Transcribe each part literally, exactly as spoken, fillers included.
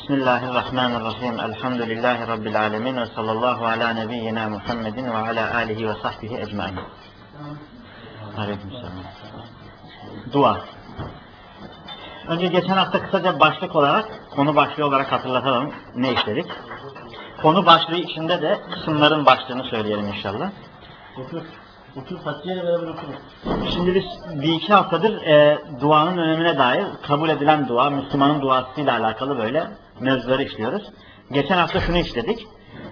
Bismillahirrahmanirrahim. Elhamdülillahi Rabbil alemin. Ve sallallahu ala nebiyyina Muhammedin ve ala alihi ve sahbihi ecmain. Aleykümselam. Dua. Önce geçen hafta kısaca başlık olarak, konu başlığı olarak hatırlatalım ne işledik. Konu başlığı içinde de kısımların başlığını söyleyelim inşallah. Otur. Otur. Hatice'yle beraber oturun. Şimdi biz bir iki haftadır e, duanın önemine dair kabul edilen dua, Müslümanın duasıyla alakalı böyle mevzuları işliyoruz. Geçen hafta şunu işledik.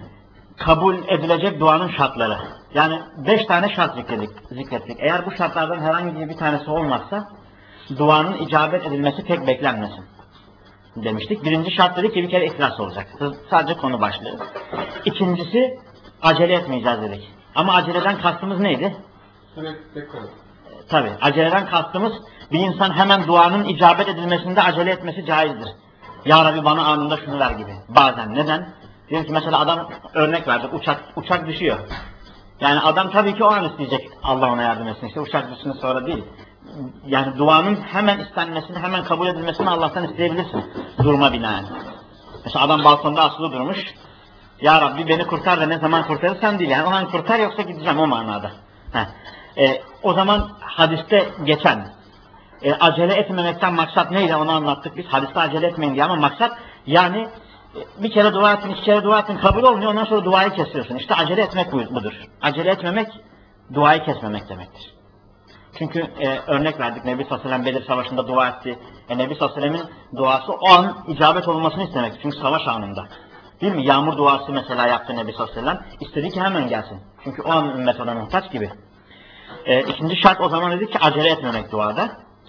Kabul edilecek duanın şartları. Yani beş tane şart zikrettik. zikrettik. Eğer bu şartlardan herhangi bir tanesi olmazsa duanın icabet edilmesi pek beklenmesin demiştik. Birinci şart dedik ki bir kere ihlas olacak. Sadece konu başlığı. İkincisi acele etmeyeceğiz dedik. Ama aceleden kastımız neydi? Sürekli bekleyin. Tabi aceleden kastımız bir insan hemen duanın icabet edilmesinde acele etmesi caizdir. Ya Rabbi bana anında şunu ver gibi. Bazen. Neden? Diyelim ki mesela adam örnek verdi. Uçak uçak düşüyor. Yani adam tabii ki o an isteyecek Allah ona yardım etsin. İşte uçak düşsün sonra değil. Yani duanın hemen istenmesini, hemen kabul edilmesini Allah'tan isteyebilirsin. Duruma binaen. Mesela adam balkonda asılı durmuş. Ya Rabbi beni kurtar da ne zaman kurtarırsan değil. Yani o an kurtar yoksa gideceğim o manada. Heh. E, o zaman hadiste geçen e, acele etmemekten maksat neydi onu anlattık biz. Hadiste acele etmeyin diye ama maksat yani e, bir kere dua ettin, iki kere dua ettin kabul olmuyor ondan sonra duayı kesiyorsun. İşte acele etmek budur. Acele etmemek duayı kesmemek demektir. Çünkü e, örnek verdik Nebi sallallahu aleyhi ve sellem Bedir Savaşı'nda dua etti. E, Nebi sallallahu aleyhi ve sellemin duası o an icabet olunmasını istemek. Çünkü savaş anında. Değil mi? Yağmur duası mesela yaptı Nebi sallallahu aleyhi ve sellem. İstedi ki hemen gelsin. Çünkü o an ümmet ona muhtaç gibi. E, ikinci şart o zaman dedik ki acele etmemek duada.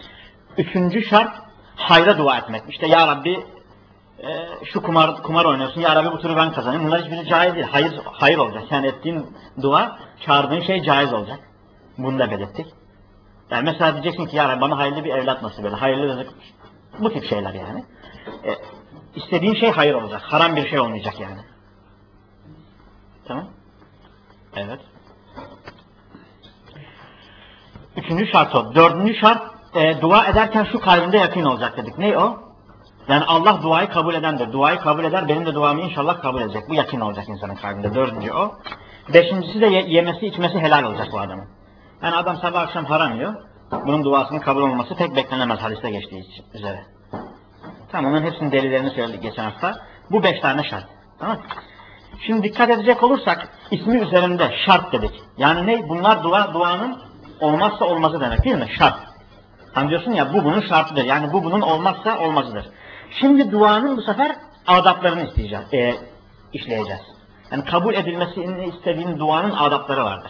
Üçüncü şart hayra dua etmek. İşte Ya Rabbi e, şu kumar kumar oynuyorsun. Ya Rabbi bu turu ben kazanayım. Bunlar hiçbiri caiz değil. Hayır, hayır olacak. Yani ettiğin dua, çağırdığın şey caiz olacak. Bunu da belirttik. Yani mesela diyeceksin ki Ya Rabbi bana hayırlı bir evlat nasip eyle. Hayırlı rızık. Bu tip şeyler yani. E, istediğin şey hayır olacak. Haram bir şey olmayacak yani. Tamam. Evet. Üçüncü şart o. Dördüncü şart e, dua ederken şu kalbinde yakın olacak dedik. Ne o? Yani Allah duayı kabul edendir. Duayı kabul eder. Benim de duamı inşallah kabul edecek. Bu yakın olacak insanın kalbinde. Dördüncü o. Beşincisi de ye yemesi içmesi helal olacak bu adamın. Yani adam sabah akşam haram yiyor. Bunun duasının kabul olması pek beklenemez hadiste geçtiği üzere. Tamam onun hepsinin delillerini söyledik geçen hafta. Bu beş tane şart. Tamam. Şimdi dikkat edecek olursak ismi üzerinde şart dedik. Yani ne? Bunlar dua duanın olmazsa olmazı demek değil mi? Şart. Hani diyorsun ya bu bunun şartıdır. Yani bu bunun olmazsa olmazıdır. Şimdi duanın bu sefer adaplarını isteyeceğiz, e, işleyeceğiz. Yani kabul edilmesini istediğin duanın adapları vardır.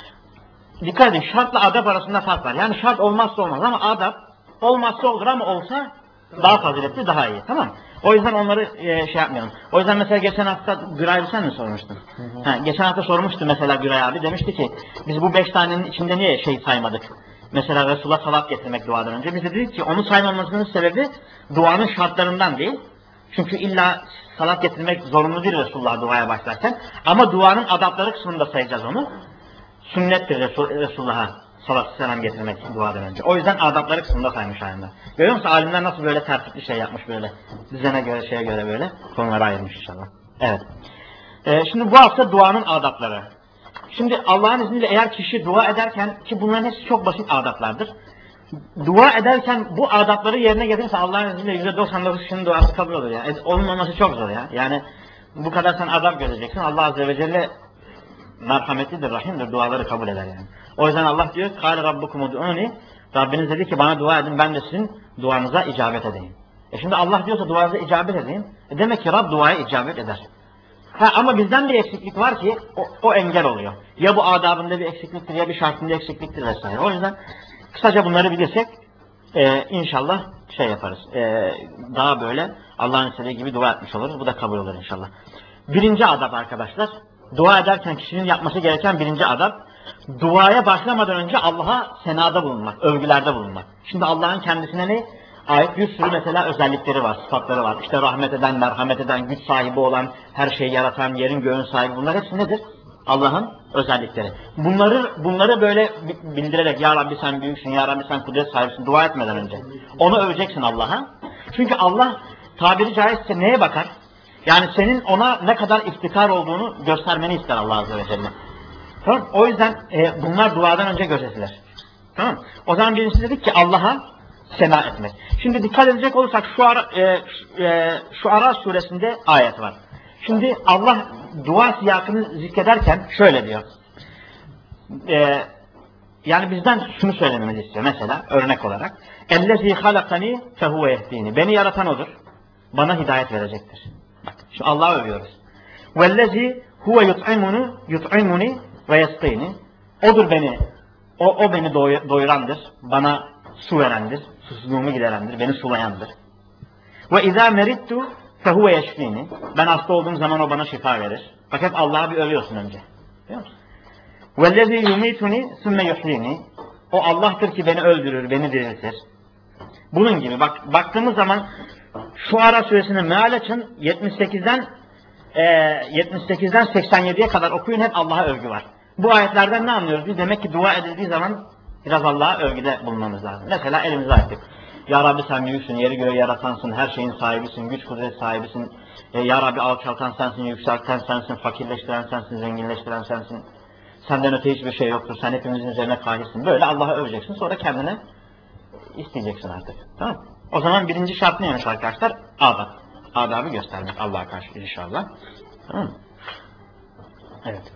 Dikkat edin şartla adap arasında fark var. Yani şart olmazsa olmaz ama adap olmazsa olur ama olsa daha faziletli daha iyi. Tamam. O yüzden onları e, şey yapmayalım. O yüzden mesela geçen hafta Güray sen mi sormuştun? Hı hı. Ha, geçen hafta sormuştu mesela Güray abi. Demişti ki biz bu beş tanenin içinde niye şey saymadık? Mesela Resul'a salat getirmek duadan önce. Biz de dedik ki onu saymamızın sebebi duanın şartlarından değil. Çünkü illa salat getirmek zorunlu değil Resulullah duaya başlarken. Ama duanın adapları kısmında sayacağız onu. Sünnettir Resul, Resulullah'a salat selam getirmek duadan önce. O yüzden adapları kısmında saymış halinde. Görüyor musun? Alimler nasıl böyle tertipli şey yapmış böyle. Düzene göre şeye göre böyle konulara ayırmış inşallah. Evet. Ee, şimdi bu hafta duanın adapları. Şimdi Allah'ın izniyle eğer kişi dua ederken ki bunların hepsi çok basit adaplardır. Dua ederken bu adapları yerine getirirse Allah'ın izniyle yüzde doksan dokuz kişinin duası kabul olur ya. Yani. Olmaması çok zor ya. Yani bu kadar sen adap göreceksin. Allah Azze ve Celle merhametlidir, rahimdir, duaları kabul eder yani. O yüzden Allah diyor, "Kâle rabbukum ud'ûni." Rabbiniz dedi ki bana dua edin, ben de sizin duanıza icabet edeyim. E şimdi Allah diyorsa duanıza icabet edeyim. E demek ki Rab duaya icabet eder. Ha ama bizden bir eksiklik var ki o, o engel oluyor. Ya bu adabında bir eksikliktir ya bir şartında eksikliktir vesaire. O yüzden kısaca bunları bilirsek e, inşallah şey yaparız. E, daha böyle Allah'ın istediği gibi dua etmiş oluruz. Bu da kabul olur inşallah. Birinci adab arkadaşlar. Dua ederken kişinin yapması gereken birinci adab, duaya başlamadan önce Allah'a senada bulunmak, övgülerde bulunmak. Şimdi Allah'ın kendisine ne? Ait bir sürü mesela özellikleri var, sıfatları var. İşte rahmet eden, merhamet eden, güç sahibi olan, her şeyi yaratan, yerin göğün sahibi. Bunlar hepsi nedir? Allah'ın özellikleri. Bunları bunları böyle bildirerek, Ya Rabbi sen büyüksün, Ya Rabbi sen kudret sahibisin, dua etmeden önce. Onu öveceksin Allah'a. Çünkü Allah tabiri caizse neye bakar? Yani senin ona ne kadar iftikar olduğunu göstermeni ister Allah Azze ve Celle. Tamam. O yüzden e, bunlar duadan önce gözetilir. Tamam. O zaman birincisi dedik ki Allah'a sena etmek. Şimdi dikkat edecek olursak şu ara, e, e, şu Ara suresinde ayet var. Şimdi Allah dua siyakını zikrederken şöyle diyor. E, yani bizden şunu söylememizi istiyor. Mesela örnek olarak. Ellezî halakani fehuve yehdini. Beni yaratan odur. Bana hidayet verecektir. Bak, şu Allah'ı övüyoruz. Vellezî huve yut'imunu yut'imuni ve yesqini. Odur beni, o, o beni doy, doyurandır. Bana su verendir. Susuzluğumu giderendir. Beni sulayandır. Ve izâ merittu fehuve yeşfini. Ben hasta olduğum zaman o bana şifa verir. Bak hep Allah'ı bir övüyorsun önce. Biliyor musun? Vellezî yumituni sümme yuhyini. O Allah'tır ki beni öldürür, beni diriltir. Bunun gibi bak baktığımız zaman şu Ara suresinin meal açın yetmiş sekizden e, yetmiş sekizden seksen yediye kadar okuyun, hep Allah'a övgü var. Bu ayetlerden ne anlıyoruz? Biz demek ki dua edildiği zaman biraz Allah'a övgüde bulunmamız lazım. Mesela elimizi açtık. Ya Rabbi sen büyüksün, yeri göğü yaratansın, her şeyin sahibisin, güç kudret sahibisin. E, ya Rabbi alçaltan sensin, yükselten sensin, fakirleştiren sensin, zenginleştiren sensin. Senden öte hiçbir şey yoktur. Sen hepimizin üzerine kahirsin. Böyle Allah'a öveceksin. Sonra kendine isteyeceksin artık. Tamam. O zaman birinci şart neymiş arkadaşlar? Adab. Adabı göstermek Allah'a karşı inşallah. Tamam. Evet.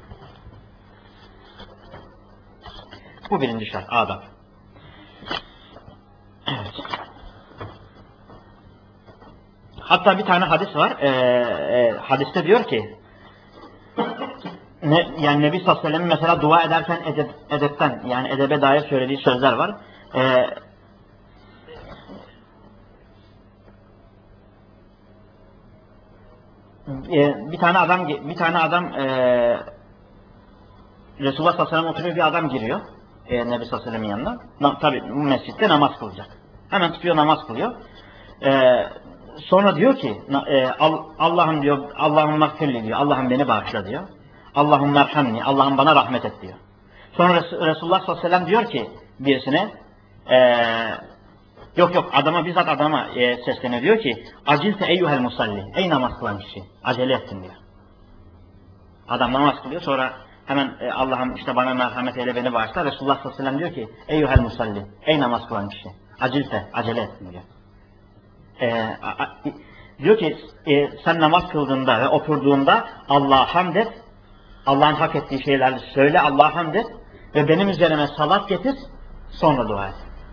Bu birinci şart. Adab. Evet. Hatta bir tane hadis var. Ee, e, hadiste diyor ki Ne, yani Nebi sallallahu aleyhi ve sellem'in mesela dua ederken edep, edepten yani edebe dair söylediği sözler var. Ee, e, bir tane adam bir tane adam e, Resulullah sallallahu aleyhi ve sellem oturuyor, bir adam giriyor e, Nebi sallallahu aleyhi ve sellem'in yanına. Na, tabii bu mescitte namaz kılacak. Hemen tutuyor, namaz kılıyor. E, sonra diyor ki e, Allah'ım diyor, Allah'ım mağfirli diyor, Allah'ım beni bağışla diyor. Allah'ım merhamni, Allah'ım bana rahmet et diyor. Sonra Resulullah sallallahu aleyhi ve sellem diyor ki birisine, ee, yok yok adama bizzat adama e, sesleniyor, diyor ki acilte eyyuhel musalli, ey namaz kılan kişi, acele ettin diyor. Adam namaz kılıyor, sonra hemen e, Allah'ım işte bana merhamet eyle, beni bağışla. Resulullah sallallahu aleyhi ve sellem diyor ki eyyuhel musalli, ey namaz kılan kişi, acilte, acele ettin diyor. E, a, a, diyor ki e, sen namaz kıldığında ve oturduğunda Allah'a hamd et, Allah'ın hak ettiği şeylerle söyle, Allah'a hamd et ve benim üzerime salat getir, sonra dua et.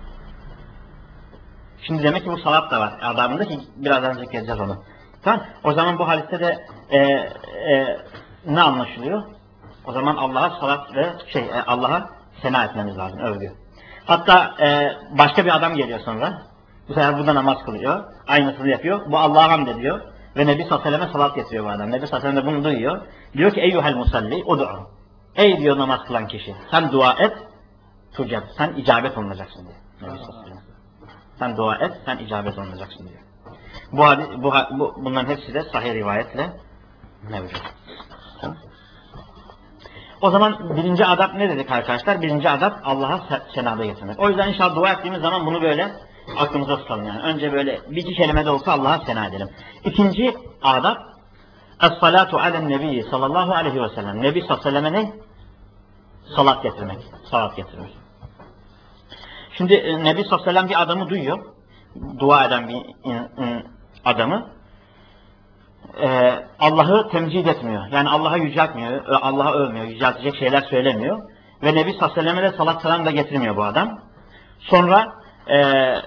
Şimdi demek ki bu salat da var adamında ki birazdan zikredeceğiz onu. Tamam. O zaman bu hadiste de e, e, ne anlaşılıyor? O zaman Allah'a salat ve şey e, Allah'a sena etmemiz lazım, övgü. Hatta e, başka bir adam geliyor sonra. Bu sefer burada namaz kılıyor. Aynısını yapıyor. Bu Allah'a hamd ediyor. Ve Nebi sallallahu aleyhi ve selleme salat getiriyor bu adam. Nebi sallallahu aleyhi ve sellem de bunu duyuyor. Diyor ki eyyuhel musalli ud'u. Ey diyor namaz kılan kişi, sen dua et, tucab. Sen icabet olunacaksın diyor. Nebi sallallahu aleyhi ve sellem. Sen dua et, sen icabet olunacaksın diyor. Bu, hadis, bu, bu bunların hepsi de sahih rivayetle mevcut. Tamam. O zaman birinci adab ne dedik arkadaşlar? Birinci adab Allah'a senada getirmek. O yüzden inşallah dua ettiğimiz zaman bunu böyle aklımıza tutalım yani. Önce böyle bir iki kelime de olsa Allah'a sena edelim. İkinci adab Es-salatu alen nebi sallallahu aleyhi ve sellem. Nebi sallallahu aleyhi ve selleme ne? Salat getirmek. Salat getirmek. Şimdi Nebi sallallahu aleyhi ve sellem bir adamı duyuyor. Dua eden bir in, in, adamı. Ee, Allah'ı temcid etmiyor. Yani Allah'a yüceltmiyor. Allah'a övmüyor. Yüceltecek şeyler söylemiyor. Ve Nebi sallallahu aleyhi ve selleme de salat selam da getirmiyor bu adam. Sonra e,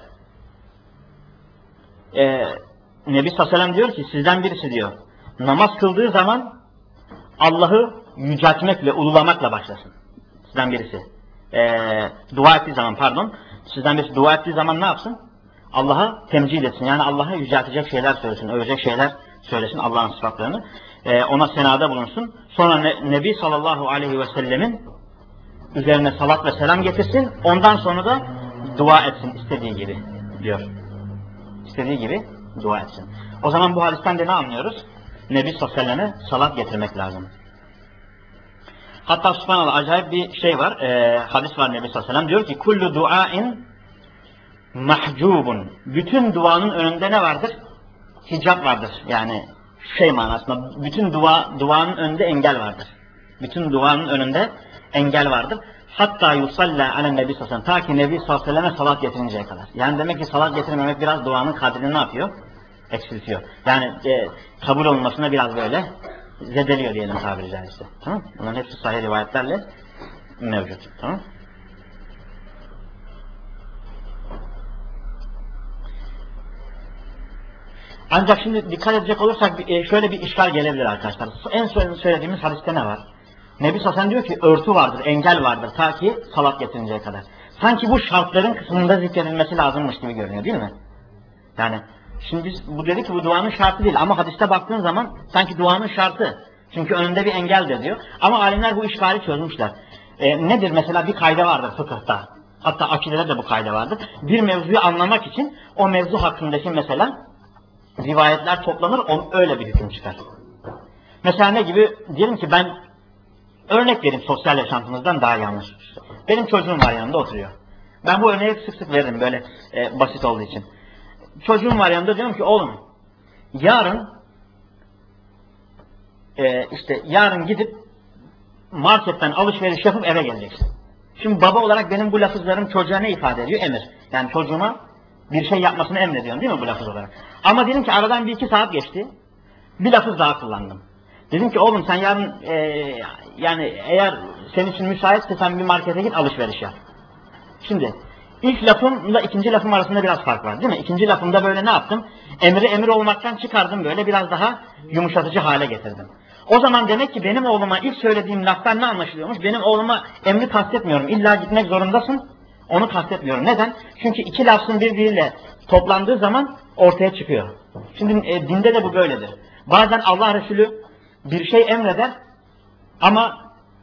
e, Nebi sallallahu aleyhi ve sellem diyor ki sizden birisi diyor namaz kıldığı zaman Allah'ı yüceltmekle, ululamakla başlasın. Sizden birisi. Ee, dua ettiği zaman pardon. Sizden birisi dua ettiği zaman ne yapsın? Allah'a temcid etsin. Yani Allah'a yüceltecek şeyler söylesin. Övecek şeyler söylesin. Allah'ın sıfatlarını. Ee, ona senada bulunsun. Sonra ne, Nebi sallallahu aleyhi ve sellemin üzerine salat ve selam getirsin. Ondan sonra da dua etsin. istediği gibi diyor. İstediği gibi dua etsin. O zaman bu hadisten de ne anlıyoruz? Nebi sallallahu aleyhi ve selleme salat getirmek lazım. Hatta subhanallah acayip bir şey var. E, hadis var Nebi sallallahu aleyhi ve sellem. Diyor ki kullu duain mahcubun. Bütün duanın önünde ne vardır? hicap vardır. Yani şey manasında bütün dua duanın önünde engel vardır. Bütün duanın önünde engel vardır. Hatta yusalla alen nebi sallallahu aleyhi ve sellem. Ta ki Nebi sallallahu aleyhi ve selleme salat getirinceye kadar. Yani demek ki salat getirmemek biraz duanın kadrini ne yapıyor? Eksiltiyor. Yani e, kabul olmasına biraz böyle zedeliyor diyelim tabiri caizse. Tamam? Bunların hepsi sahih rivayetlerle mevcut. Tamam? Ancak şimdi dikkat edecek olursak şöyle bir işgal gelebilir arkadaşlar. En son söylediğimiz hadiste ne var? Nebi sallallahu aleyhi ve sellem diyor ki örtü vardır, engel vardır ta ki salat getirinceye kadar. Sanki bu şartların kısmında zikredilmesi lazımmış gibi görünüyor değil mi? Yani şimdi biz bu dedi ki bu duanın şartı değil ama hadiste baktığın zaman sanki duanın şartı. Çünkü önünde bir engel de diyor. Ama alimler bu işgali çözmüşler. E, nedir mesela bir kayda vardır fıkıhta. Hatta akidede de bu kayda vardır. Bir mevzuyu anlamak için o mevzu hakkındaki mesela rivayetler toplanır, on öyle bir hüküm çıkar. Mesela ne gibi? Diyelim ki ben örnek vereyim sosyal yaşantımızdan daha yanlış. Benim çocuğum var yanımda oturuyor. Ben bu örneği sık sık veririm böyle e, basit olduğu için. Çocuğum var yanımda diyorum ki oğlum yarın e, işte yarın gidip marketten alışveriş yapıp eve geleceksin. Şimdi baba olarak benim bu lafızlarım çocuğa ne ifade ediyor? Emir. Yani çocuğuma bir şey yapmasını emrediyorum değil mi bu lafız olarak? Ama diyelim ki aradan bir iki saat geçti. Bir lafız daha kullandım. Dedim ki oğlum sen yarın e, yani eğer senin için müsaitse sen bir markete git alışveriş yap. Şimdi ilk lafımla ikinci lafım arasında biraz fark var değil mi? İkinci lafımda böyle ne yaptım? Emri emir olmaktan çıkardım böyle biraz daha yumuşatıcı hale getirdim. O zaman demek ki benim oğluma ilk söylediğim laftan ne anlaşılıyormuş? Benim oğluma emri kastetmiyorum. İlla gitmek zorundasın. Onu kastetmiyorum. Neden? Çünkü iki lafzın birbiriyle toplandığı zaman ortaya çıkıyor. Şimdi e, dinde de bu böyledir. Bazen Allah Resulü bir şey emreder ama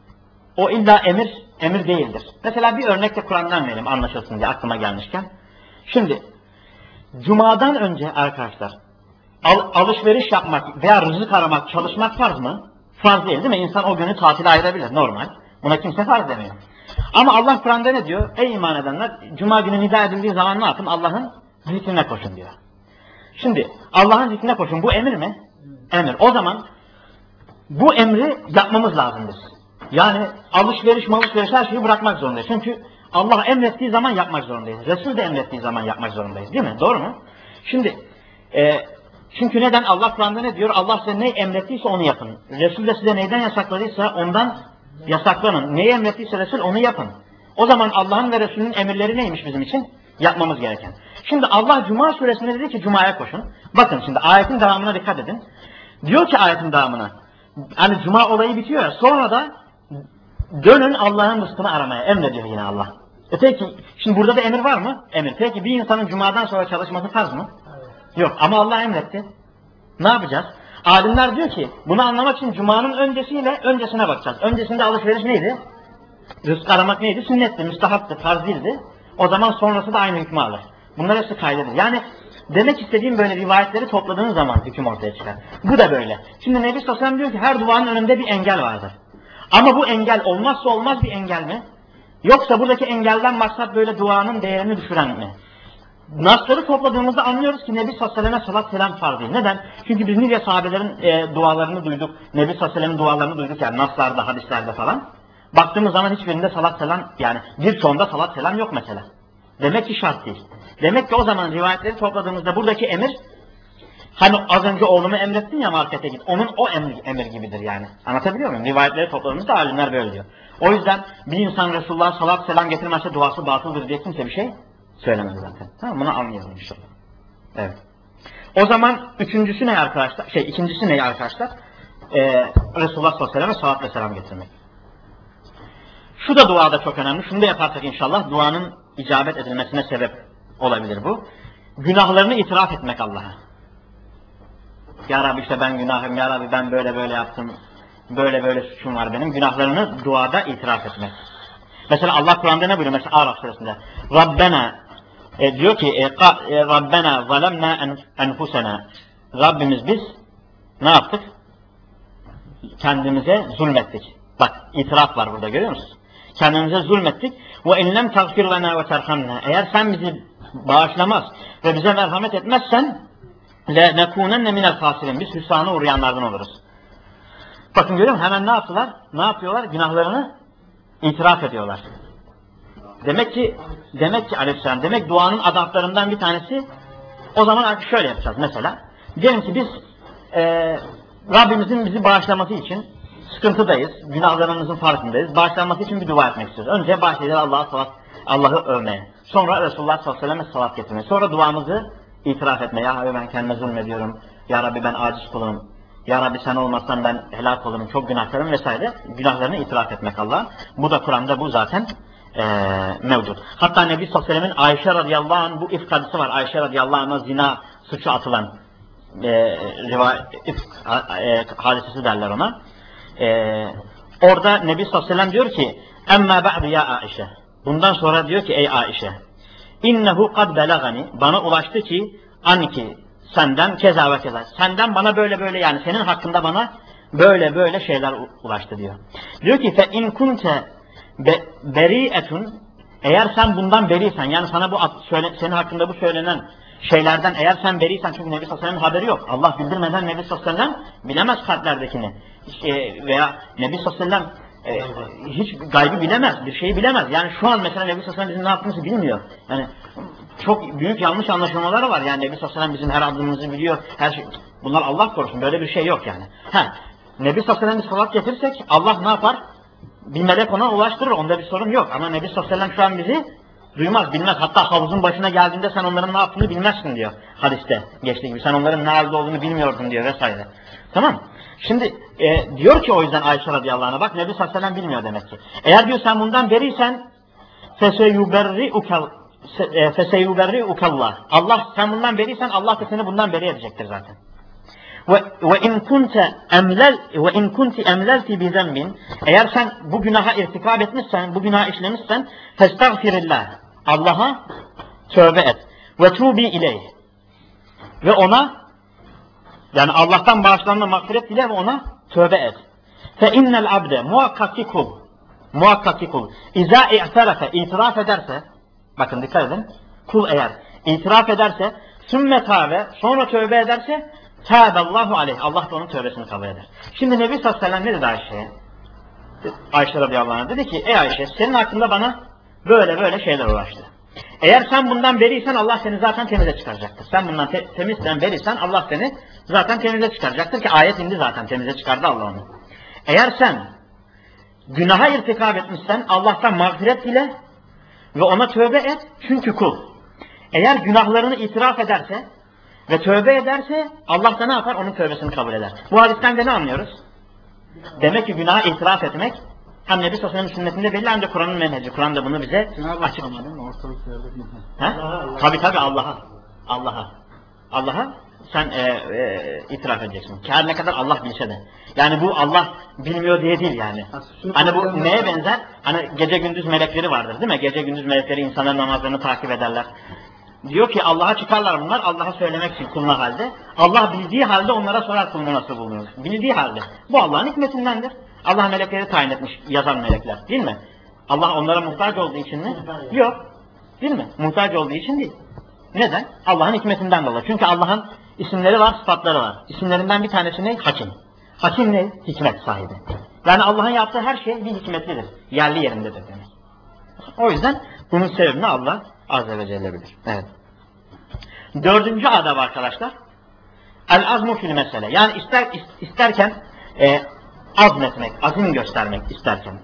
o illa emir, emir değildir. Mesela bir örnek de Kur'an'dan vereyim anlaşılsın diye aklıma gelmişken. Şimdi Cuma'dan önce arkadaşlar al, alışveriş yapmak veya rızık aramak, çalışmak farz mı? Farz değil değil mi? İnsan o günü tatile ayırabilir normal. Buna kimse farz demiyor. Ama Allah Kur'an'da ne diyor? Ey iman edenler, Cuma günü nida edildiği zaman ne yapın? Allah'ın zikrine koşun diyor. Şimdi Allah'ın zikrine koşun. Bu emir mi? Emir. O zaman bu emri yapmamız lazımdır. Yani alışveriş, malışveriş her şeyi bırakmak zorundayız. Çünkü Allah emrettiği zaman yapmak zorundayız. Resul de emrettiği zaman yapmak zorundayız. Değil mi? Doğru mu? Şimdi e, çünkü neden? Allah Kur'an'da ne diyor? Allah size ne emrettiyse onu yapın. Resul de size neyden yasakladıysa ondan yasaklanın. Neyi emrettiyse Resul onu yapın. O zaman Allah'ın ve Resulünün emirleri neymiş bizim için? Yapmamız gereken. Şimdi Allah Cuma suresinde dedi ki Cuma'ya koşun. Bakın şimdi ayetin devamına dikkat edin. Diyor ki ayetin devamına. Hani Cuma olayı bitiyor ya. Sonra da dönün Allah'ın rızkını aramaya. Emrediyor yine Allah. E peki şimdi burada da emir var mı? Emir. Peki bir insanın Cuma'dan sonra çalışması farz mı? Yok ama Allah emretti. Ne yapacağız? Alimler diyor ki bunu anlamak için Cuma'nın öncesiyle öncesine bakacağız. Öncesinde alışveriş neydi? Rızk aramak neydi? Sünnetti, müstahaptı, farz değildi. O zaman sonrası da aynı hükmü alır. Bunlar hepsi kaydedir. Yani demek istediğim böyle rivayetleri topladığınız zaman hüküm ortaya çıkar. Bu da böyle. Şimdi Nebi sallallahu aleyhi ve sellem diyor ki her duanın önünde bir engel vardır. Ama bu engel olmazsa olmaz bir engel mi? Yoksa buradaki engelden maksat böyle duanın değerini düşüren mi? Nasları topladığımızda anlıyoruz ki Nebi sallallahu aleyhi ve sellem salat selam farz değil. Neden? Çünkü biz nice sahabelerin e, dualarını duyduk. Nebi sallallahu aleyhi ve sellem'in dualarını duyduk yani naslarda, hadislerde falan. Baktığımız zaman hiçbirinde salat selam yani birçoğunda salat selam yok mesela. Demek ki şart değil. Demek ki o zaman rivayetleri topladığımızda buradaki emir hani az önce oğlumu emrettin ya markete git. Onun o emir, emir gibidir yani. Anlatabiliyor muyum? Rivayetleri topladığımızda alimler böyle diyor. O yüzden bir insan Resulullah'a salat selam getirmezse duası batıldır diye kimse bir şey söylemez zaten. Tamam, bunu anlayalım inşallah. Evet. O zaman üçüncüsü ne arkadaşlar? Şey ikincisi ne arkadaşlar? Ee, Resulullah sallallahu aleyhi ve sellem'e salat ve selam getirmek. Şu da duada çok önemli. Şunu da yaparsak inşallah duanın icabet edilmesine sebep olabilir bu. Günahlarını itiraf etmek Allah'a. Ya Rabbi işte ben günahım, Ya Rabbi ben böyle böyle yaptım, böyle böyle suçum var benim. Günahlarını duada itiraf etmek. Mesela Allah Kur'an'da ne buyuruyor? Mesela Araf suresinde. Rabbena e, diyor ki e, ka, e, Rabbena zalemna enfusena. Rabbimiz biz ne yaptık? Kendimize zulmettik. Bak itiraf var burada, görüyor musunuz? Kendimize zulmettik. Ve inlem tagfir lena ve terhamna. Eğer sen bizi bağışlamaz ve bize merhamet etmezsen le nekunenne minel khasirin. Biz hüsrana uğrayanlardan oluruz. Bakın görüyor musun? Hemen ne yaptılar? Ne yapıyorlar? Günahlarını itiraf ediyorlar. Demek ki demek ki aleyhisselam demek duanın adaplarından bir tanesi. O zaman artık şöyle yapacağız mesela. Diyelim ki biz e, Rabbimizin bizi bağışlaması için sıkıntıdayız. Günahlarımızın farkındayız. Bağışlanması için bir dua etmek istiyoruz. Önce başlayacağız Allah'a salat, Allah'ı övmeye. Sonra Resulullah sallallahu aleyhi ve sellem'e salat getirmeye. Sonra duamızı itiraf etmeye. Ya Rabbi ben kendime zulmediyorum. Ya Rabbi ben aciz kulum. Ya Rabbi sen olmazsan ben helak olurum. Çok günahlarım vesaire. Günahlarını itiraf etmek Allah. Bu da Kur'an'da bu zaten Ee, mevcut. Hatta Nebi sallallahu aleyhi ve sellem Ayşe radıyallahu anh bu ifk hadisi var. Ayşe radıyallahu anh'a zina suçu atılan e, rivayet, ifk e, hadisesi derler ona. E, orada Nebi sallallahu aleyhi ve sellem diyor ki Emmâ ba'du ya Ayşe. Bundan sonra diyor ki ey Ayşe innehu kad belagani bana ulaştı ki anki senden keza ve keza. Senden bana böyle böyle yani senin hakkında bana böyle böyle şeyler ulaştı diyor. Diyor ki fe in kunte Be, beri'etun eğer sen bundan beriysen yani sana bu söyle, senin hakkında bu söylenen şeylerden eğer sen beriysen çünkü Nebi sallallahu aleyhi ve sellem'in haberi yok. Allah bildirmeden Nebi sallallahu aleyhi ve sellem bilemez kalplerdekini. E, veya Nebi sallallahu aleyhi ve sellem e, hiç gaybı bilemez, bir şeyi bilemez. Yani şu an mesela Nebi sallallahu aleyhi ve sellem bizim ne yaptığımızı bilmiyor. Yani çok büyük yanlış anlaşılmaları var. Yani Nebi sallallahu aleyhi ve sellem bizim her adımımızı biliyor. Her şey. Bunlar Allah korusun. Böyle bir şey yok yani. Ha, Nebi sallallahu aleyhi ve sellem salat getirsek Allah ne yapar? Bir melek ona ulaştırır. Onda bir sorun yok. Ama Nebi sallallahu aleyhi ve sellem şu an bizi duymaz, bilmez. Hatta havuzun başına geldiğinde sen onların ne yaptığını bilmezsin diyor. Hadiste geçtiği gibi. Sen onların ne halde olduğunu bilmiyordun diyor vesaire. Tamam. Şimdi e, diyor ki o yüzden Ayşe radıyallahu anh'a bak Nebi sallallahu aleyhi ve sellem bilmiyor demek ki. Eğer diyor sen bundan beriysen feseyuberri'ukallah. Allah sen bundan beriysen Allah da seni bundan beri edecektir zaten. Ve in kunte emlel ve in kunti emlelti bi zenbin eğer sen bu günaha irtikab etmişsen, bu günah işlemişsen festagfirillah. Allah'a tövbe et. Ve tubi ileyh. Ve ona yani Allah'tan bağışlanma, mağfiret dile ve ona tövbe et. Fe innel abde muhakkak ki kul muhakkak ki kul iza i'tarafe itiraf ederse bakın dikkat edin kul eğer itiraf ederse sümme tâve sonra tövbe ederse Tâbellâhu aleyh. Allah da onun tövbesini kabul eder. Şimdi Nebi sallallahu aleyhi ve sellem ne dedi Ayşe'ye? Ayşe radıyallahu anh dedi ki ey Ayşe senin hakkında bana böyle böyle şeyler ulaştı. Eğer sen bundan beriysen Allah seni zaten temize çıkaracaktır. Sen bundan te temizden beriysen Allah seni zaten temize çıkaracaktır ki ayet indi zaten temize çıkardı Allah onu. Eğer sen günaha irtikab etmişsen Allah'tan mağfiret dile ve ona tövbe et çünkü kul. Eğer günahlarını itiraf ederse ve tövbe ederse Allah da ne yapar? Onun tövbesini kabul eder. Bu hadisten de ne anlıyoruz? Demek ki günaha itiraf etmek hem Nebi sallallahu aleyhi ve sellem'in sünnetinde belli hem de Kur'an'ın menheci. Kur'an da bunu bize açıklıyor. Tabi tabi Allah'a. Allah'a. Allah'a sen e, e, itiraf edeceksin. Her ne kadar Allah bilse de. Yani bu Allah bilmiyor diye değil yani. Hani bu neye benzer? Hani gece gündüz melekleri vardır değil mi? Gece gündüz melekleri insanların namazlarını takip ederler. Diyor ki Allah'a çıkarlar bunlar Allah'a söylemek için kuluna halde. Allah bildiği halde onlara sorar kulunu nasıl bulunuyor. Bildiği halde. Bu Allah'ın hikmetindendir. Allah melekleri tayin etmiş yazan melekler değil mi? Allah onlara muhtaç olduğu için mi? Yok. Değil mi? Muhtaç olduğu için değil. Neden? Allah'ın hikmetinden dolayı. Çünkü Allah'ın isimleri var, sıfatları var. İsimlerinden bir tanesi ne? Hakim. Hakim ne? Hikmet sahibi. Yani Allah'ın yaptığı her şey bir hikmetlidir. Yerli yerindedir demek. O yüzden bunun sebebini Allah Azze ve Celle bilir. Evet. Dördüncü adab arkadaşlar. El azmu fil mesele. Yani ister, isterken e, azmetmek, azim göstermek isterken.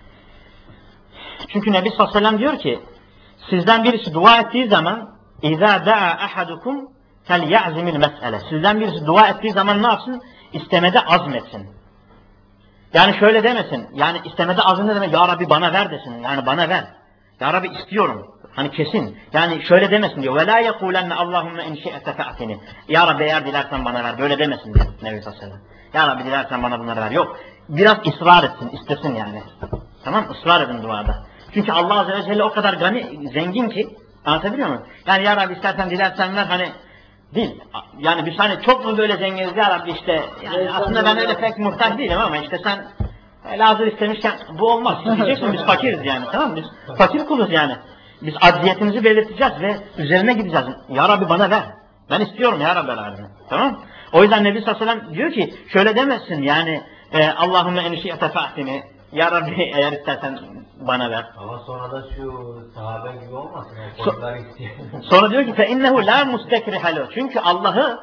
Çünkü Nebi sallallahu aleyhi ve sellem diyor ki sizden birisi dua ettiği zaman İzâ da'a ahadukum fel ya'zimil mes'ele. Sizden birisi dua ettiği zaman ne yapsın? İstemede azmetsin. Yani şöyle demesin. Yani istemede azim ne demek? Ya Rabbi bana ver desin. Yani bana ver. Ya Rabbi istiyorum. Hani kesin. Yani şöyle demesin diyor. Ve la yekulenne Allahumme in şi'te fe'tini. Ya Rabbi eğer dilersen bana ver. Böyle demesin diyor Nebi sallallahu aleyhi ve sellem. Ya Rabbi dilersen bana bunları ver. Yok. Biraz ısrar etsin, istesin yani. Tamam? Israr edin duada. Çünkü Allah Azze ve Celle o kadar gani, zengin ki, anlatabiliyor muyum? Yani ya Rabbi istersen dilersen ver hani değil. Yani biz hani çok mu böyle zenginiz ya Rabbi işte. Yani aslında ben öyle pek muhtaç değilim ama işte sen lazım istemişken bu olmaz. Diyeceksin biz fakiriz yani, tamam mı? Biz fakir kuluz yani. Biz acziyetimizi belirteceğiz ve üzerine gideceğiz. Ya Rabbi bana ver. Ben istiyorum ya Rabbel Alemin. Tamam. O yüzden Nebi sallallahu aleyhi ve sellem diyor ki şöyle demezsin yani e, Allahümme en şi'te fa'tini. Ya Rabbi eğer istersen bana ver. Ama sonra da şu sahabe gibi olmasın. O So- konuları istiyor. Sonra diyor ki fe innehu la mustekrihalu. Çünkü Allah'ı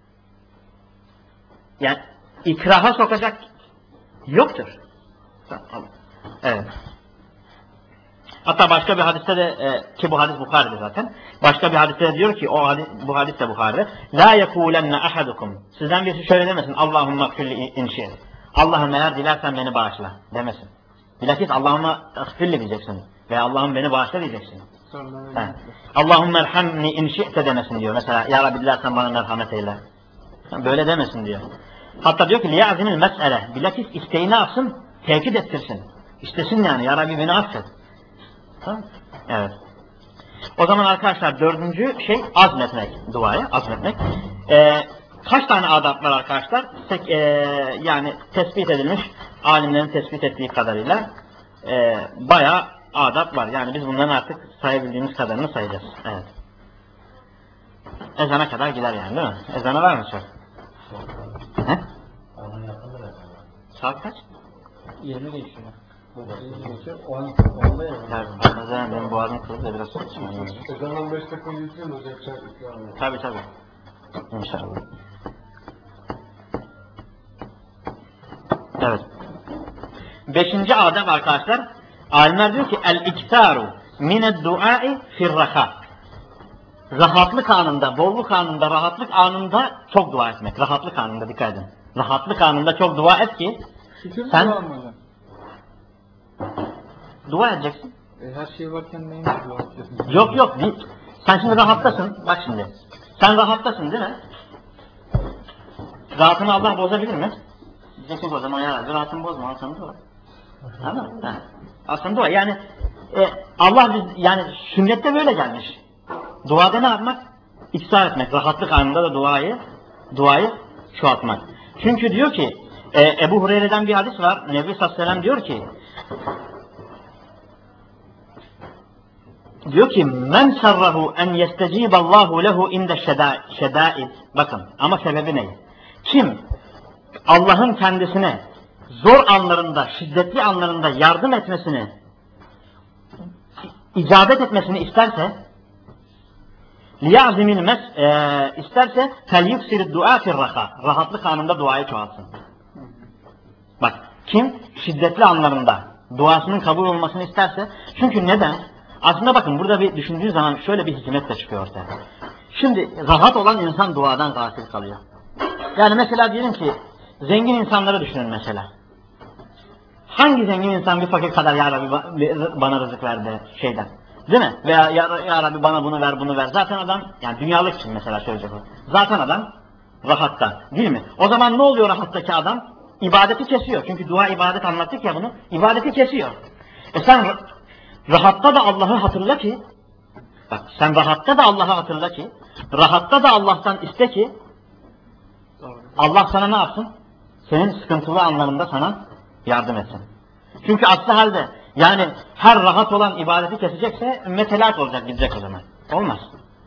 yani ikraha sokacak yoktur. Evet. Hatta başka bir hadiste de e, ki bu hadis Bukhari'de zaten. Başka bir hadiste de diyor ki o hadis, bu hadis de Bukhari'de. La yekulenne ahadukum. Sizden birisi şöyle demesin. Allahümme gfirli inşi'et. Allah'ım eğer dilersen beni bağışla demesin. Bilakis Allahümme gfirli diyeceksin. Veya Allah'ım beni bağışla diyeceksin. Ha. Allahümme erhamni inşi'te demesin diyor. Mesela ya Rabbi dilersen bana merhamet eyle. Böyle demesin diyor. Hatta diyor ki liya'zimil mes'ele. Bilakis isteği ne yapsın? Tekit ettirsin. İstesin yani. Ya Rabbi beni affet. Tamam. Evet. O zaman arkadaşlar dördüncü şey azmetmek. Duaya azmetmek. Ee, kaç tane adab var arkadaşlar? Sek, e, yani tespit edilmiş. Alimlerin tespit ettiği kadarıyla e, bayağı adab var. Yani biz bunların artık sayabildiğimiz kadarını sayacağız. Evet. Ezana kadar gider yani değil mi? Ezana var mı çok? He? Onun yakında da. Saat kaç? yirmi geçiyor. yirmi geçiyor. on, onda ya. Evet. Ezana benim boğazım kırıldı da biraz su içmem. Ezan on beş dakika geçiyor mu hocam? Tabii tabii. İnşallah. Evet. Beşinci adab arkadaşlar. Alimler diyor ki el-iktaru mined duai firraha. Rahatlık anında, bolluk anında, rahatlık anında çok dua etmek. Rahatlık anında dikkat edin. Rahatlık anında çok dua et ki sen dua edeceksin. E, her şey varken neyin dua ediyorsun? Yok yok değil. Sen şimdi rahattasın. Bak şimdi. Sen rahattasın değil mi? Rahatını Allah bozabilir mi? Diyeceksin ki o zaman ya rahatını bozma. Al sana dua. Anladın mı? Al sana dua. Yani e, Allah biz, yani sünnette böyle gelmiş. Duada ne yapmak? İksar etmek. Rahatlık anında da duayı duayı çoğaltmak. Çünkü diyor ki e, Ebu Hureyre'den bir hadis var. Nebi sallallahu aleyhi ve sellem diyor ki diyor ki men sarrahu en yesteciballahu lehu inde şedâid. Bakın ama sebebi ne? Kim Allah'ın kendisine zor anlarında, şiddetli anlarında yardım etmesini, icabet etmesini isterse liyazimil mes e, isterse fel yuksir dua firraha. Rahatlık anında duayı çoğalsın. Bak kim şiddetli anlarında duasının kabul olmasını isterse, çünkü neden? Aslında bakın burada bir düşündüğün zaman şöyle bir hikmet de çıkıyor ortaya. Şimdi rahat olan insan duadan gafil kalıyor. Yani mesela diyelim ki zengin insanları düşünün mesela. Hangi zengin insan bir fakir kadar ya Rabbi bana rızık verdi şeyden? Değil mi? Veya ya, ya Rabbi bana bunu ver bunu ver. Zaten adam yani dünyalık için mesela söyleyecek o. Zaten adam rahatta değil mi? O zaman ne oluyor rahattaki adam? İbadeti kesiyor. Çünkü dua ibadet anlattık ya bunu. İbadeti kesiyor. E sen rahatta da Allah'ı hatırla ki bak sen rahatta da Allah'ı hatırla ki rahatta da Allah'tan iste ki Allah sana ne yapsın? Senin sıkıntılı anlarında sana yardım etsin. Çünkü aslı halde yani her rahat olan ibadeti kesecekse ümmet helak olacak gidecek o zaman. Olmaz.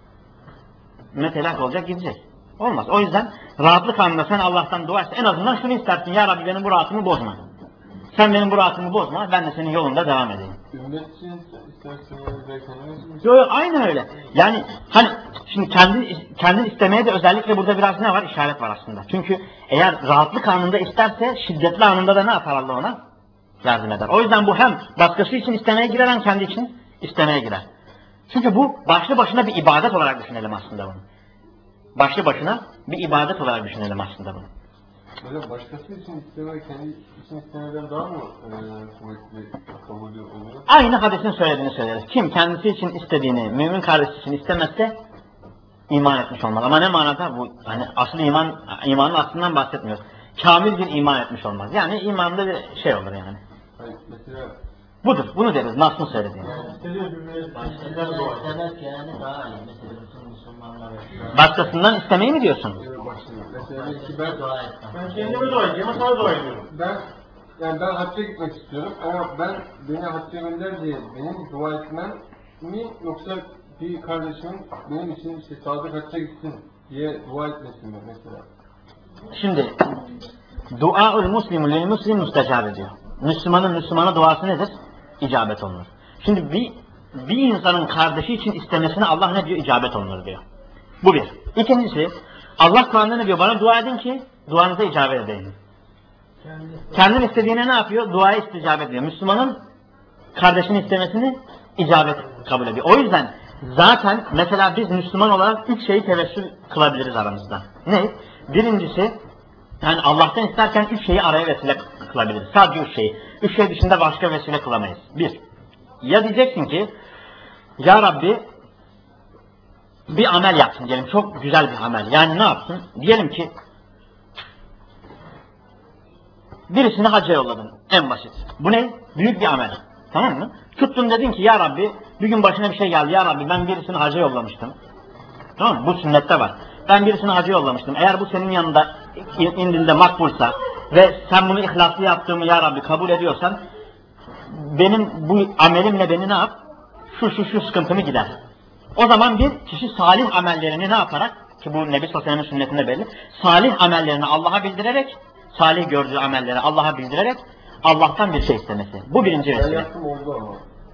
Ümmet helak olacak gidecek. Olmaz. O yüzden rahatlık anında sen Allah'tan dua iste. En azından şunu istersin. Ya Rabbi benim bu rahatımı bozma. Sen benim bu rahatımı bozma. Ben de senin yolunda devam edeyim. Ümmet için isterseniz beklemez. Yok yok aynen öyle. Yani hani şimdi kendi kendin istemeye de özellikle burada biraz ne var? İşaret var aslında. Çünkü eğer rahatlık anında isterse şiddetli anında da ne yapar Allah ona? Yardım eder. O yüzden bu hem başkası için istemeye girer hem kendi için istemeye girer. Çünkü bu başlı başına bir ibadet olarak düşünelim aslında bunu. Başlı başına bir ibadet olarak düşünelim aslında bunu. Böyle başkası için isteme, kendi için istemeden daha mı e, kuvvetli kabul oluyor? Aynı hadisin söylediğini söyleriz. Kim kendisi için istediğini mümin kardeşi için istemezse iman etmiş olmaz. Ama ne manada bu? Hani asıl iman, imanın aslından bahsetmiyoruz. Kamil bir iman etmiş olmaz. Yani imanda bir şey olur yani. Hayır, mesela Budur. Bunu deriz. Nas'ın söylediğini. istediği bir Başkalarından istemek yani daha iyi. Mesela bütün Müslümanlar Başkasından istemeyi mi diyorsun? Mesela ki ben, dua etmem. ben kendime dua edeyim ama sana dua ediyorum. Ben, yani ben hacca gitmek istiyorum ama ben beni hacca gönder diye benim dua etmem mi yoksa bir kardeşim benim için işte sadık hacca gitsin diye dua etmesin mi mesela? Şimdi duaul muslimu lil muslim müstecab diyor. Müslümanın Müslümana duası nedir? İcabet olunur. Şimdi bir bir insanın kardeşi için istemesine Allah ne diyor? İcabet olunur diyor. Bu bir. İkincisi Allah Kur'an'da ne diyor? Bana dua edin ki duanıza icabet edeyim. Kendin istediğine ne yapıyor? Duaya isticabet ediyor. Müslümanın kardeşinin istemesini icabet kabul ediyor. O yüzden zaten mesela biz Müslüman olarak üç şeyi tevessül kılabiliriz aramızda. Ne? Birincisi yani Allah'tan isterken üç şeyi araya vesile kılabiliriz. Sadece üç şeyi. Üç şey dışında başka vesile kılamayız. Bir. Ya diyeceksin ki Ya Rabbi bir amel yapsın diyelim. Çok güzel bir amel. Yani ne yapsın? Diyelim ki birisini hacca yolladın. En basit. Bu ne? Büyük bir amel. Tamam mı? Tuttun dedin ki Ya Rabbi bir gün başına bir şey geldi. Ya Rabbi ben birisini hacca yollamıştım. Tamam mı? Bu sünnette var. Ben birisini hacca yollamıştım. Eğer bu senin yanında indinde makbulsa ve sen bunu ihlaslı yaptığımı Ya Rabbi kabul ediyorsan benim bu amelimle beni ne yap? Şu şu şu sıkıntımı gider. O zaman bir kişi salih amellerini ne yaparak ki bu Nebi sallallahu aleyhi ve sellem'in sünnetinde belli. Salih amellerini Allah'a bildirerek salih gördüğü amelleri Allah'a bildirerek Allah'tan bir şey istemesi. Bu birinci Ben vesile. yaptım oldu ama.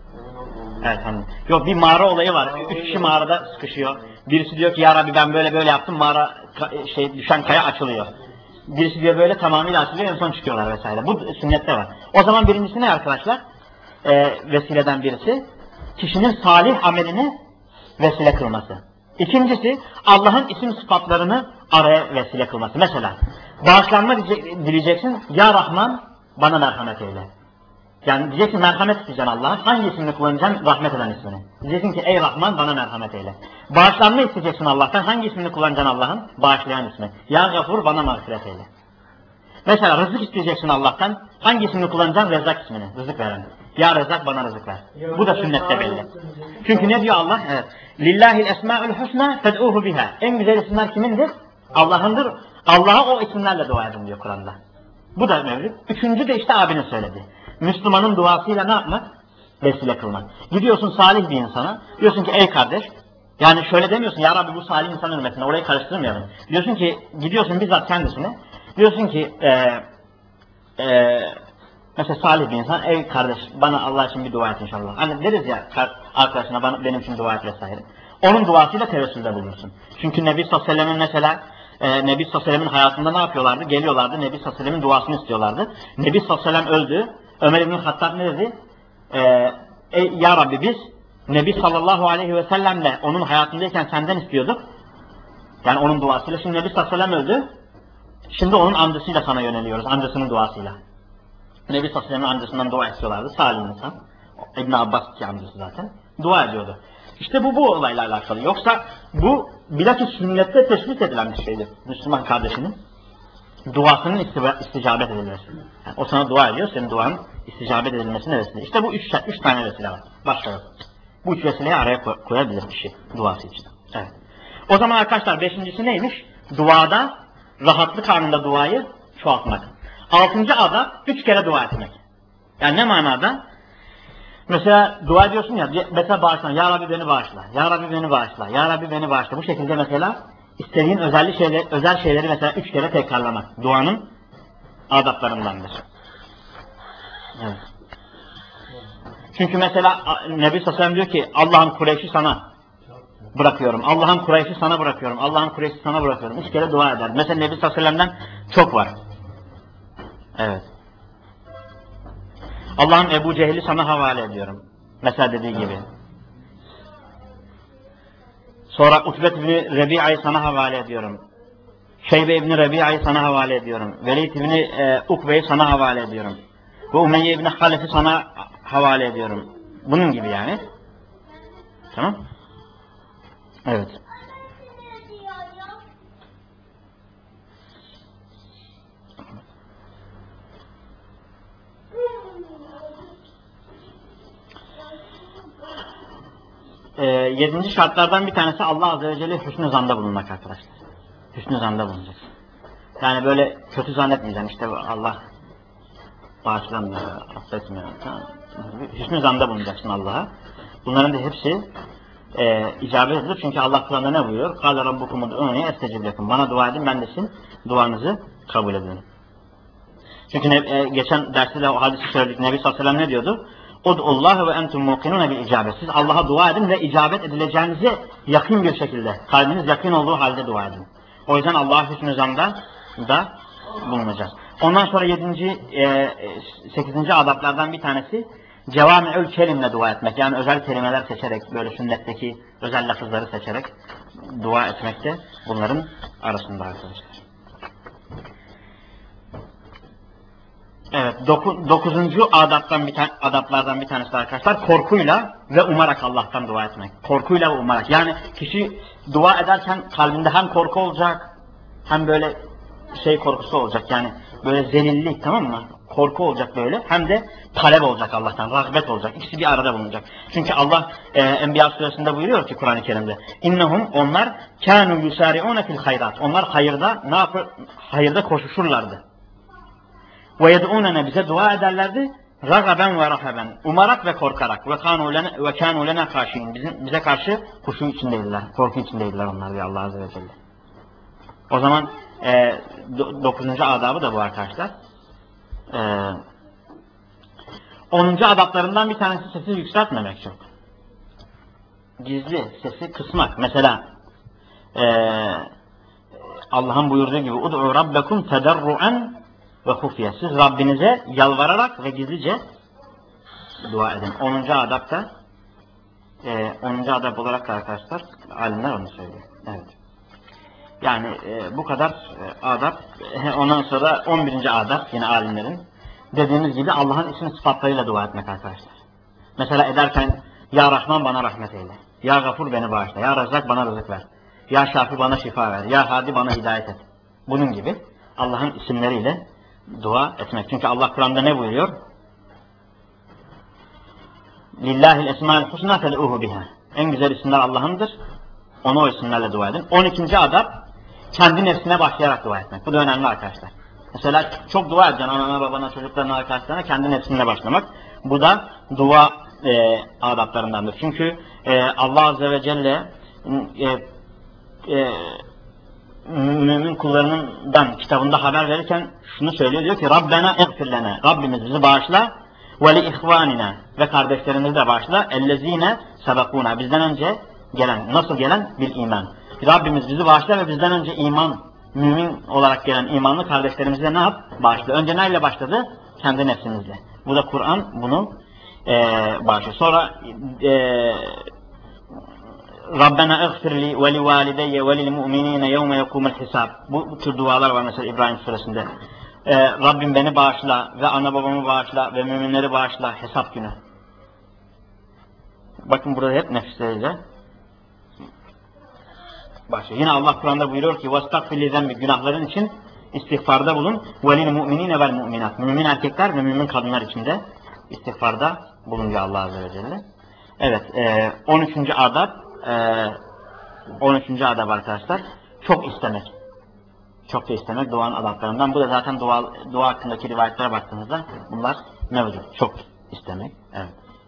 Evet hani. Yok bir mağara olayı var. Üç kişi mağarada sıkışıyor. Birisi diyor ki Ya Rabbi ben böyle böyle yaptım. Mağara şey düşen kaya açılıyor. Birisi diyor böyle tamamıyla açılıyor en son çıkıyorlar vesaire. Bu sünnette var. O zaman birincisi ne arkadaşlar? Ee, vesileden birisi kişinin salih amelini vesile kılması. İkincisi Allah'ın isim sıfatlarını araya vesile kılması. Mesela bağışlanma dileyeceksin. Ya Rahman bana merhamet eyle. Yani diyeceksin merhamet isteyeceksin Allah'a. Hangi ismini kullanacaksın? Rahmet eden ismini. Diyeceksin ki ey Rahman bana merhamet eyle. Bağışlanma isteyeceksin Allah'tan. Hangi ismini kullanacaksın Allah'ın? Bağışlayan ismi. Ya Gafur bana mağfiret eyle. Mesela rızık isteyeceksin Allah'tan. Hangi ismini kullanacaksın? Rezzak ismini. Rızık veren. Ya Rezzak bana rızık ver. Bu da sünnette belli. Çünkü ne diyor Allah? Evet. Lillahil esma'ül husna fed'uhu biha. En güzel isimler kimindir? Allah'ındır. Allah'a o isimlerle dua edin diyor Kur'an'da. Bu da mevcut. Üçüncü de işte abinin söyledi. Müslümanın duasıyla ne yapmak? Vesile kılmak. Gidiyorsun salih bir insana. Diyorsun ki ey kardeş. Yani şöyle demiyorsun ya Rabbi bu salih insanın hürmetine. Orayı karıştırmayalım. Diyorsun ki gidiyorsun bizzat kendisine. Diyorsun ki eee eee mesela salih bir insan, ey kardeş bana Allah için bir dua et inşallah. Hani deriz ya arkadaşına bana, benim için dua et vesaire. Onun duasıyla tevessülde bulunursun. Çünkü Nebi sallallahu aleyhi ve sellem'in mesela e, Nebi sallallahu aleyhi ve sellem'in hayatında ne yapıyorlardı? Geliyorlardı Nebi sallallahu aleyhi ve sellem'in duasını istiyorlardı. Nebi sallallahu aleyhi ve sellem öldü. Ömer İbn Hattab ne dedi? E, ey ya Rabbi biz Nebi sallallahu aleyhi ve sellemle onun hayatındayken senden istiyorduk. Yani onun duasıyla. Şimdi Nebi sallallahu aleyhi ve sellem öldü. Şimdi onun amcasıyla sana yöneliyoruz. Amcasının duasıyla. Nebi sallallahu aleyhi ve sellem'in amcasından dua istiyorlardı. Salih insan. İbn Abbas ki amcası zaten. Dua ediyordu. İşte bu bu olayla alakalı. Yoksa bu bilakis sünnette teşvik edilen bir şeydir. Müslüman kardeşinin duasının isticabet edilmesi. Yani o sana dua ediyor, senin duanın isticabet edilmesine vesile. İşte bu üç, üç tane vesile var. Başka yok. Bu üç vesileyi araya koyabilir kişi duası için. Evet. O zaman arkadaşlar beşincisi neymiş? Duada, rahatlık anında duayı çoğaltmak. Altıncı ada üç kere dua etmek. Yani ne manada? Mesela dua ediyorsun ya, mesela bağışla, Ya Rabbi beni bağışla, Ya Rabbi beni bağışla, Ya Rabbi beni bağışla. Bu şekilde mesela istediğin özel şeyleri, özel şeyleri mesela üç kere tekrarlamak. Duanın adaplarındandır. Evet. Çünkü mesela Nebi sallallahu aleyhi ve sellem diyor ki Allah'ın Kureyş'i sana bırakıyorum. Allah'ın Kureyş'i sana bırakıyorum. Allah'ın Kureyş'i sana bırakıyorum. Üç kere dua eder. Mesela Nebi sallallahu aleyhi ve sellem'den çok var. Evet. Allah'ım Ebu Cehil'i sana havale ediyorum. Mesela dediği gibi. Sonra Utbet İbni Rebi'a'yı sana havale ediyorum. Şeybe İbni Rebi'a'yı sana havale ediyorum. Velid İbni e, Ukbe'yi sana havale ediyorum. Ve Umeyye İbni Halef'i sana havale ediyorum. Bunun gibi yani. Tamam. Evet. E, yedinci şartlardan bir tanesi Allah Azze ve Celle hüsnü zanda bulunmak arkadaşlar. Hüsnü zanda bulunacaksın. Yani böyle kötü zannetmeyeceksin. İşte Allah bağışlamıyor, affetmiyor. Tamam. Hüsnü zanda bulunacaksın Allah'a. Bunların da hepsi e, icabet edilir. Çünkü Allah Kur'an'da ne buyuruyor? قَالَ رَبُّكُمُ دُعُونِي اَسْتَجِبْ لَكُمْ. Bana dua edin, ben de sizin duanızı kabul ederim. Çünkü e, geçen derste de o hadisi söyledik. Nebi sallallahu aleyhi ve sellem ne diyordu? Ud'ullahi ve entum muqinun bil icabet. Siz Allah'a dua edin ve icabet edileceğinize yakın bir şekilde, kalbiniz yakın olduğu halde dua edin. O yüzden Allah'a hüsnü zanda da bulunacağız. Ondan sonra yedinci, sekizinci adaplardan bir tanesi cevami'ül kelimle dua etmek. Yani özel kelimeler seçerek, böyle sünnetteki özel lafızları seçerek dua etmek de bunların arasında arkadaşlar. Evet, doku, dokuzuncu adaptan bir adaplardan bir tanesi arkadaşlar, korkuyla ve umarak Allah'tan dua etmek. Korkuyla ve umarak. Yani kişi dua ederken kalbinde hem korku olacak, hem böyle şey korkusu olacak. Yani böyle zelillik, tamam mı? Korku olacak böyle. Hem de talep olacak Allah'tan, rağbet olacak. İkisi bir arada bulunacak. Çünkü Allah e, Enbiya suresinde buyuruyor ki Kur'an-ı Kerim'de, İnnehum, onlar kânû yusâri'ûne fil hayrat. Onlar hayırda ne yapır? Hayırda koşuşurlardı. Ve yed'ûnene, bize dua ederlerdi. Ragaben ve rahaben, umarak ve korkarak. Ve kânû ve kânû lena khâşîn. Bizim bize karşı huşu içindeydiler, korku içindeydiler onlar diye Allah azze ve celle. O zaman e, dokuzuncu adabı da bu arkadaşlar. E, onuncu adaplarından bir tanesi sesi yükseltmemek çok. Gizli sesi kısmak. Mesela e, Allah'ın buyurduğu gibi ud'u rabbekum tederru'en ve hufiye. Siz Rabbinize yalvararak ve gizlice dua edin. onuncu adapta e, onuncu adap olarak da arkadaşlar alimler onu söylüyor. Evet. Yani e, bu kadar e, adap. E, ondan sonra on birinci adap yine alimlerin dediğimiz gibi Allah'ın isim sıfatlarıyla dua etmek arkadaşlar. Mesela ederken Ya Rahman bana rahmet eyle. Ya Gafur beni bağışla. Ya Rezzak bana rızık ver. Ya Şafi bana şifa ver. Ya Hadi bana hidayet et. Bunun gibi Allah'ın isimleriyle dua etmek. Çünkü Allah Kur'an'da ne buyuruyor? Lillahil esmâil husnâ fed'ûhu biha. En güzel isimler Allah'ındır. Onu o isimlerle dua edin. on ikinci adab, kendi nefsine başlayarak dua etmek. Bu da önemli arkadaşlar. Mesela çok dua edeceksin anana, babana, çocuklarına, arkadaşlarına, kendi nefsinle başlamak. Bu da dua e, adaplarındandır. Çünkü e, Allah Azze ve Celle e, e, mümin kullarından kitabında haber verirken şunu söylüyor, diyor ki Rabbena eğfir lena, Rabbimiz bizi bağışla ve li ihvanina, ve kardeşlerimizi de bağışla ellezine sabakuna, bizden önce gelen, nasıl gelen? Bil iman. Rabbimiz bizi bağışla ve bizden önce iman, mümin olarak gelen imanlı kardeşlerimize ne yap? Bağışla. Önce neyle başladı? Kendi nefsimizle. Bu da Kur'an bunu e, bağışlıyor. Sonra e, Rabbena eğfirli ve li valideyye ve lil mu'minine yevme yekumul hisab. Bu, bu tür dualar var mesela İbrahim suresinde. Ee, Rabbim beni bağışla ve ana babamı bağışla ve müminleri bağışla hesap günü. Bakın burada hep nefsleriyle başlıyor. Yine Allah Kur'an'da buyuruyor ki وَاسْتَغْفِرْ لِذَنْبِ, günahların için istiğfarda bulun. وَلِلْ مُؤْمِنِينَ وَالْمُؤْمِنَاتِ, mümin erkekler ve mümin kadınlar için de istiğfarda bulunuyor Allah Azze ve Celle. Evet, e, on üçüncü adab e, on üçüncü adab arkadaşlar, çok istemek. Çok da istemek duanın adaplarından. Bu da zaten dua, dua hakkındaki rivayetlere baktığınızda bunlar mevcut. Çok istemek. Evet.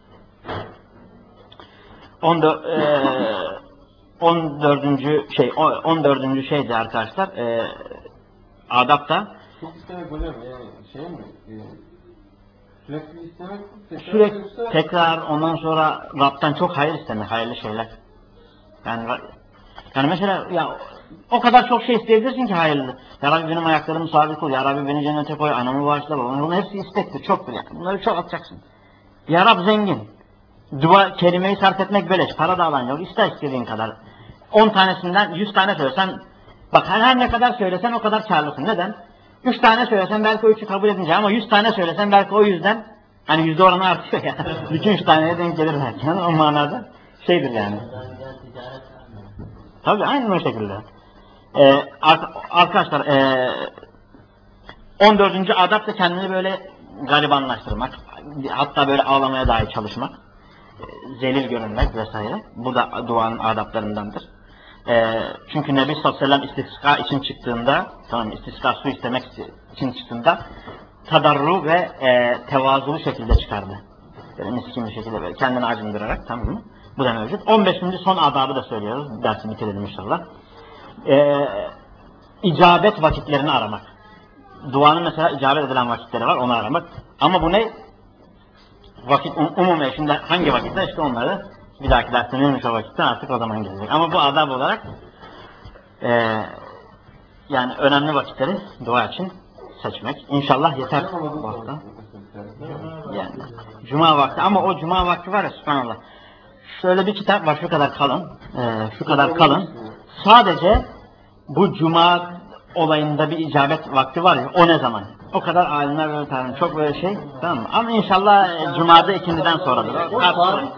on dördüncü şey on dördüncü şeydi arkadaşlar. E, adapta Çok istemek hocam, yani şey mi? E, sürekli istemek, tekrar sürekli yoksa... tekrar ondan sonra Rab'dan çok hayır istemek, hayırlı şeyler. Yani yani mesela ya o kadar çok şey isteyebilirsin ki hayırlı. Ya Rabbi benim ayaklarımı sabit kıl. Ya Rabbi beni cennete koy. Anamı bağışla. Babamı. Bunların hepsi istektir. Çoktur yani. Bunları çok atacaksın. Ya Rab zengin. Dua kelimeyi sarf etmek beleş. Para da alan yok. İster istediğin kadar. on tanesinden yüz tane söylesen, bak her, her ne kadar söylesen o kadar karlısın. Neden? üç tane söylesen belki o üçü kabul edince, ama yüz tane söylesen belki o yüzden hani yüzde oranı artıyor ya. Yani. Bütün üç taneye denk gelir belki. Yani o manada şeydir yani. Tabii aynen o şekilde. Ee, arkadaşlar e, on dördüncü adap da kendini böyle garibanlaştırmak, hatta böyle ağlamaya dahi çalışmak, e, zelil görünmek vesaire. Bu da duanın adaplarındandır. E, çünkü Nebi sallallahu aleyhi ve sellem istisqa için çıktığında, tamam, istisqa su istemek için çıktığında tadarru ve e, tevazulu şekilde çıkardı. Böyle miskin bir şekilde böyle kendini acındırarak, tamam mı? Bu da mevcut. on beşinci son adabı da söylüyoruz. Dersi bitirelim inşallah. Ee, icabet vakitlerini aramak. Duanın mesela icabet edilen vakitleri var, onu aramak. Ama bu ne? Vakit um, umumi. Şimdi hangi vakitler? İşte onları bir dahaki derste neymiş o vakitte artık o zaman gelecek. Ama bu adab olarak e, yani önemli vakitleri dua için seçmek. İnşallah yeter bu hafta. Yani cuma vakti, ama o cuma vakti var ya, subhanallah. Şöyle bir kitap var, şu kadar kalın. E, şu kadar kalın. Sadece bu cuma olayında bir icabet vakti var ya, o ne zaman? O kadar alimler böyle tarihim, çok böyle şey, tamam mı? Ama inşallah e, cumada ikindiden sonradır.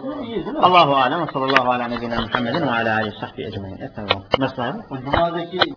Allahu alem ve sallallahu ala nebiyyina Muhammedin ve ala aleyhi sahbihi ecmaîn. Mesela O cumadaki